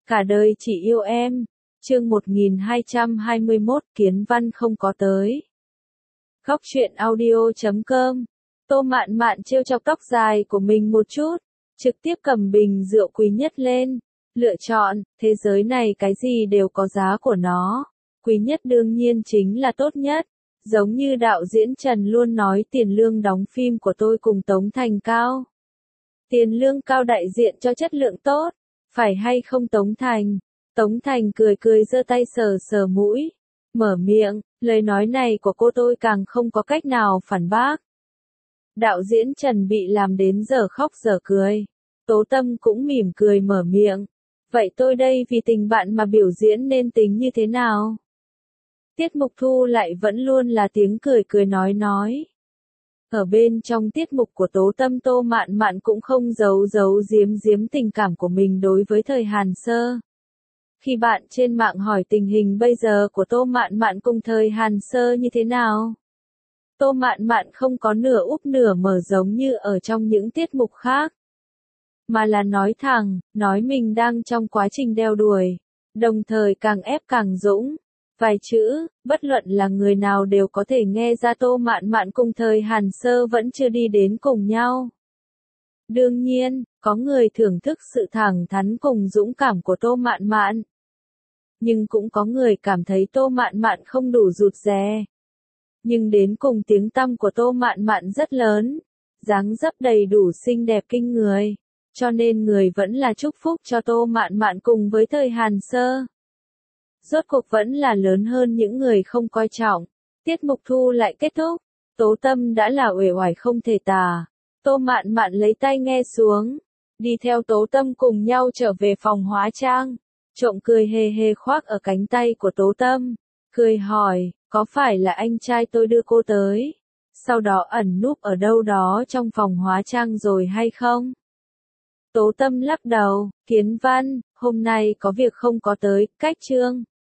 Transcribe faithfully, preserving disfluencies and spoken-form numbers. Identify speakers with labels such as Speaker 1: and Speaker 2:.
Speaker 1: Cả đời chỉ yêu em. Chương một nghìn hai trăm hai mươi mốt Kiến Văn không có tới. Góc truyện audio chấm com. Tô Mạn Mạn trêu chọc tóc dài của mình một chút, trực tiếp cầm bình rượu quý nhất lên, lựa chọn, thế giới này cái gì đều có giá của nó, quý nhất đương nhiên chính là tốt nhất. Giống như đạo diễn Trần luôn nói tiền lương đóng phim của tôi cùng Tống Thành cao. Tiền lương cao đại diện cho chất lượng tốt, phải hay không Tống Thành? Tống Thành cười cười giơ tay sờ sờ mũi, mở miệng, lời nói này của cô tôi càng không có cách nào phản bác. Đạo diễn Trần bị làm đến giờ khóc giờ cười. Tố Tâm cũng mỉm cười mở miệng. Vậy tôi đây vì tình bạn mà biểu diễn nên tính như thế nào? Tiết Mục Thu lại vẫn luôn là tiếng cười cười nói nói. Ở bên trong tiết mục của Tố Tâm, Tô Mạn Mạn cũng không giấu giấu giếm giếm tình cảm của mình đối với thời Hàn Sơ. Khi bạn trên mạng hỏi tình hình bây giờ của Tô Mạn Mạn cùng thời Hàn Sơ như thế nào, Tô Mạn Mạn không có nửa úp nửa mở giống như ở trong những tiết mục khác, mà là nói thẳng, nói mình đang trong quá trình đeo đuổi, đồng thời càng ép càng dũng. Vài chữ, bất luận là người nào đều có thể nghe ra Tô Mạn Mạn cùng thời Hàn Sơ vẫn chưa đi đến cùng nhau. Đương nhiên, có người thưởng thức sự thẳng thắn cùng dũng cảm của Tô Mạn Mạn. Nhưng cũng có người cảm thấy Tô Mạn Mạn không đủ rụt rè. Nhưng đến cùng tiếng tăm của Tô Mạn Mạn rất lớn, dáng dấp đầy đủ xinh đẹp kinh người, cho nên người vẫn là chúc phúc cho Tô Mạn Mạn cùng với thời Hàn Sơ. Rốt cuộc vẫn là lớn hơn những người không coi trọng. Tiết Mục Thu lại kết thúc, Tố Tâm đã là uể oải không thể tả. Tô Mạn Mạn lấy tai nghe xuống, đi theo Tố Tâm cùng nhau trở về phòng hóa trang, trộm cười hề hề khoác ở cánh tay của Tố Tâm, cười hỏi, có phải là anh trai tôi đưa cô tới, sau đó ẩn núp ở đâu đó trong phòng hóa trang rồi hay không? Tố Tâm lắc đầu, Kiến Văn, hôm nay có việc không có tới, cách chương.